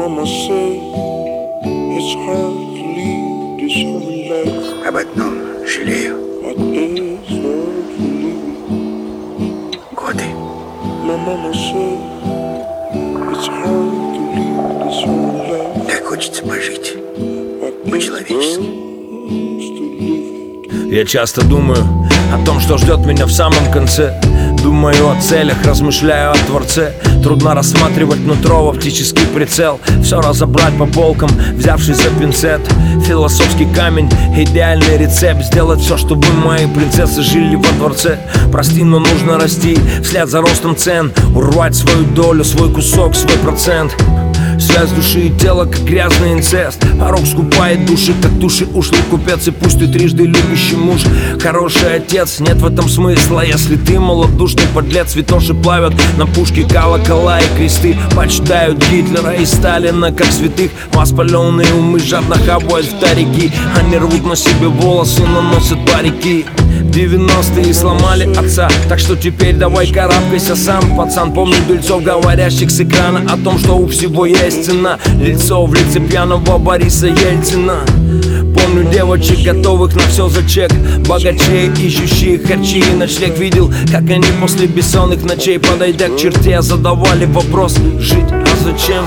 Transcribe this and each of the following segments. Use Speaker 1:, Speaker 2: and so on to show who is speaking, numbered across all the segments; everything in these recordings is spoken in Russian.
Speaker 1: mama said it's hard to leave this human life.
Speaker 2: Об одном жалею.
Speaker 1: But it's hard to leave.
Speaker 2: Годы.
Speaker 1: My mama said it's hard to leave this human life.
Speaker 2: Так хочется пожить
Speaker 1: But
Speaker 2: по-человечески.
Speaker 1: to live it.
Speaker 3: Я часто думаю о том, что ждет меня в самом конце. Думаю о целях, размышляю о Творце. Трудно рассматривать нутро в оптический прицел. Все разобрать по полкам, взявшись за пинцет. Философский камень, идеальный рецепт. Сделать все, чтобы мои принцессы жили во дворце. Прости, но нужно расти вслед за ростом цен. Урвать свою долю, свой кусок, свой процент. Связь души и тела, как грязный инцест. Порог скупает души, как души ушлый купец. И пусть ты трижды любящий муж, хороший отец, нет в этом смысла, если ты малодушный подлец. Святоши плавят на пушке колокола и кресты. Почитают Гитлера и Сталина как святых. Воспаленные умы жадно хавают в тарики. Они рвут на себе волосы, наносят парики. 90-е сломали отца, так что теперь давай карабкайся сам, пацан. Помню дельцов, говорящих с экрана о том, что у всего есть цена. Лицо в лице пьяного Бориса Ельцина. Помню девочек, готовых на все за чек. Богачей, ищущих харчи и ночлег. Видел, как они после бессонных ночей, подойдя к черте, задавали вопрос: жить, а зачем?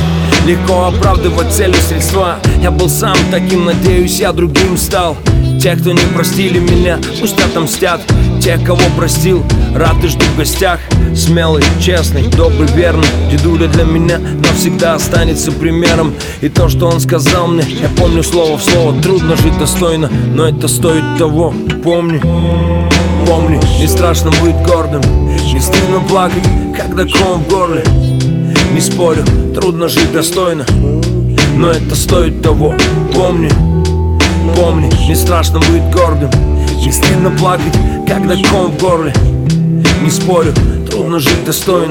Speaker 3: Легко оправдывать цели, средства. Я был сам таким, надеюсь, я другим стал. Те, кто не простили меня, пусть отомстят. Тех, кого простил, рад и жду в гостях. Смелый, честный, добрый, верный дедуля для меня навсегда останется примером. И то, что он сказал мне, я помню слово в слово. Трудно жить достойно, но это стоит того. Помни, помни, не страшно быть гордым. Не стыдно плакать, когда ком в горле. Не спорю, трудно жить достойно, но это стоит того. Помни, помни, не страшно быть гордым. Не стыдно плакать, когда ком в горле. Не спорю, трудно жить достойно,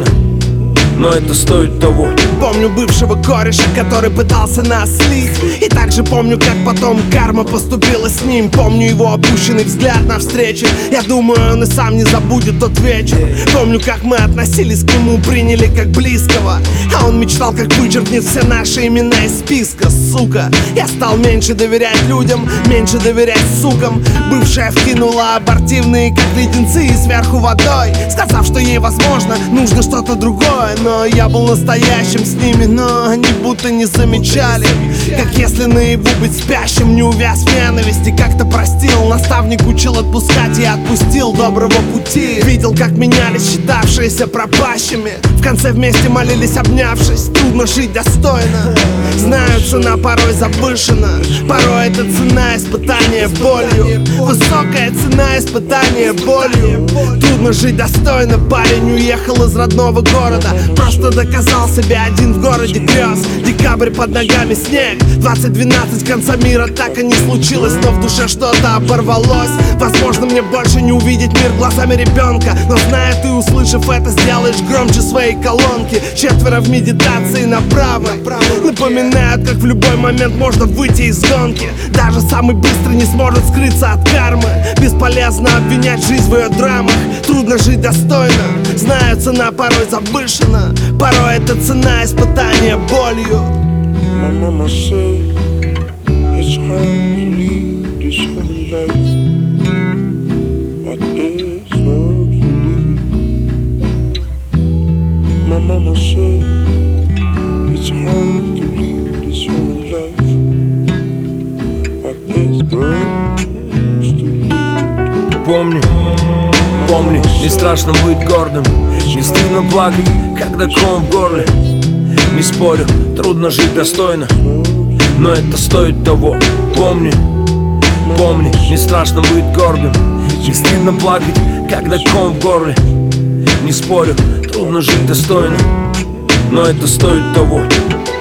Speaker 3: но это стоит того.
Speaker 4: Помню бывшего кореша, который пытался нас слить. И также помню, как потом карма поступила с ним. Помню его опущенный взгляд на встрече. Я думаю, он и сам не забудет тот вечер. Помню, как мы относились к нему, приняли как близкого. А он мечтал, как вычеркнет все наши имена из списка, сука. Я стал меньше доверять людям, меньше доверять сукам. Бывшая вкинула абортивные, как леденцы, и сверху водой, сказав, что ей, возможно, нужно что-то другое. Но я был настоящим с ними, но они будто не замечали. Как если наяву быть спящим, не увяз в ненависти. Как-то простил, наставник учил отпускать, я отпустил доброго пути. Видел, как менялись считавшиеся пропащими. В конце вместе молились, обнявшись. Трудно жить достойно. Знаю, цена порой завышена. Порой это цена испытания болью. Высокая цена испытания болью. Трудно жить достойно. Парень уехал из родного города, просто доказал себя один в городе грез. Декабрь под ногами, снег, 2012, конца мира так и не случилось. Но в душе что-то оборвалось. Возможно, мне больше не увидеть мир глазами ребенка, но зная ты, услышав это, сделаешь громче своей колонки. Четверо в медитации направо напоминают, как в любой момент можно выйти из гонки. Даже самый быстрый не сможет скрыться от кармы. Бесполезно обвинять жизнь в ее драмах. Трудно жить достойно, знаю, цена порой завышена. Порой это цена испытания болью.
Speaker 1: My mama said it's hard to leave this human life, but it's hard to live it. My mama said it's hard to leave this human life, but it's hard to live it.
Speaker 3: Помни, помни, не страшно быть гордым. Не стыдно плакать, когда ком в горле. Не спорю, трудно жить достойно, но это стоит того. Помни, помни, не страшно быть гордым. Не стыдно плакать, когда ком в горле. Не спорю, трудно жить достойно, но это стоит того.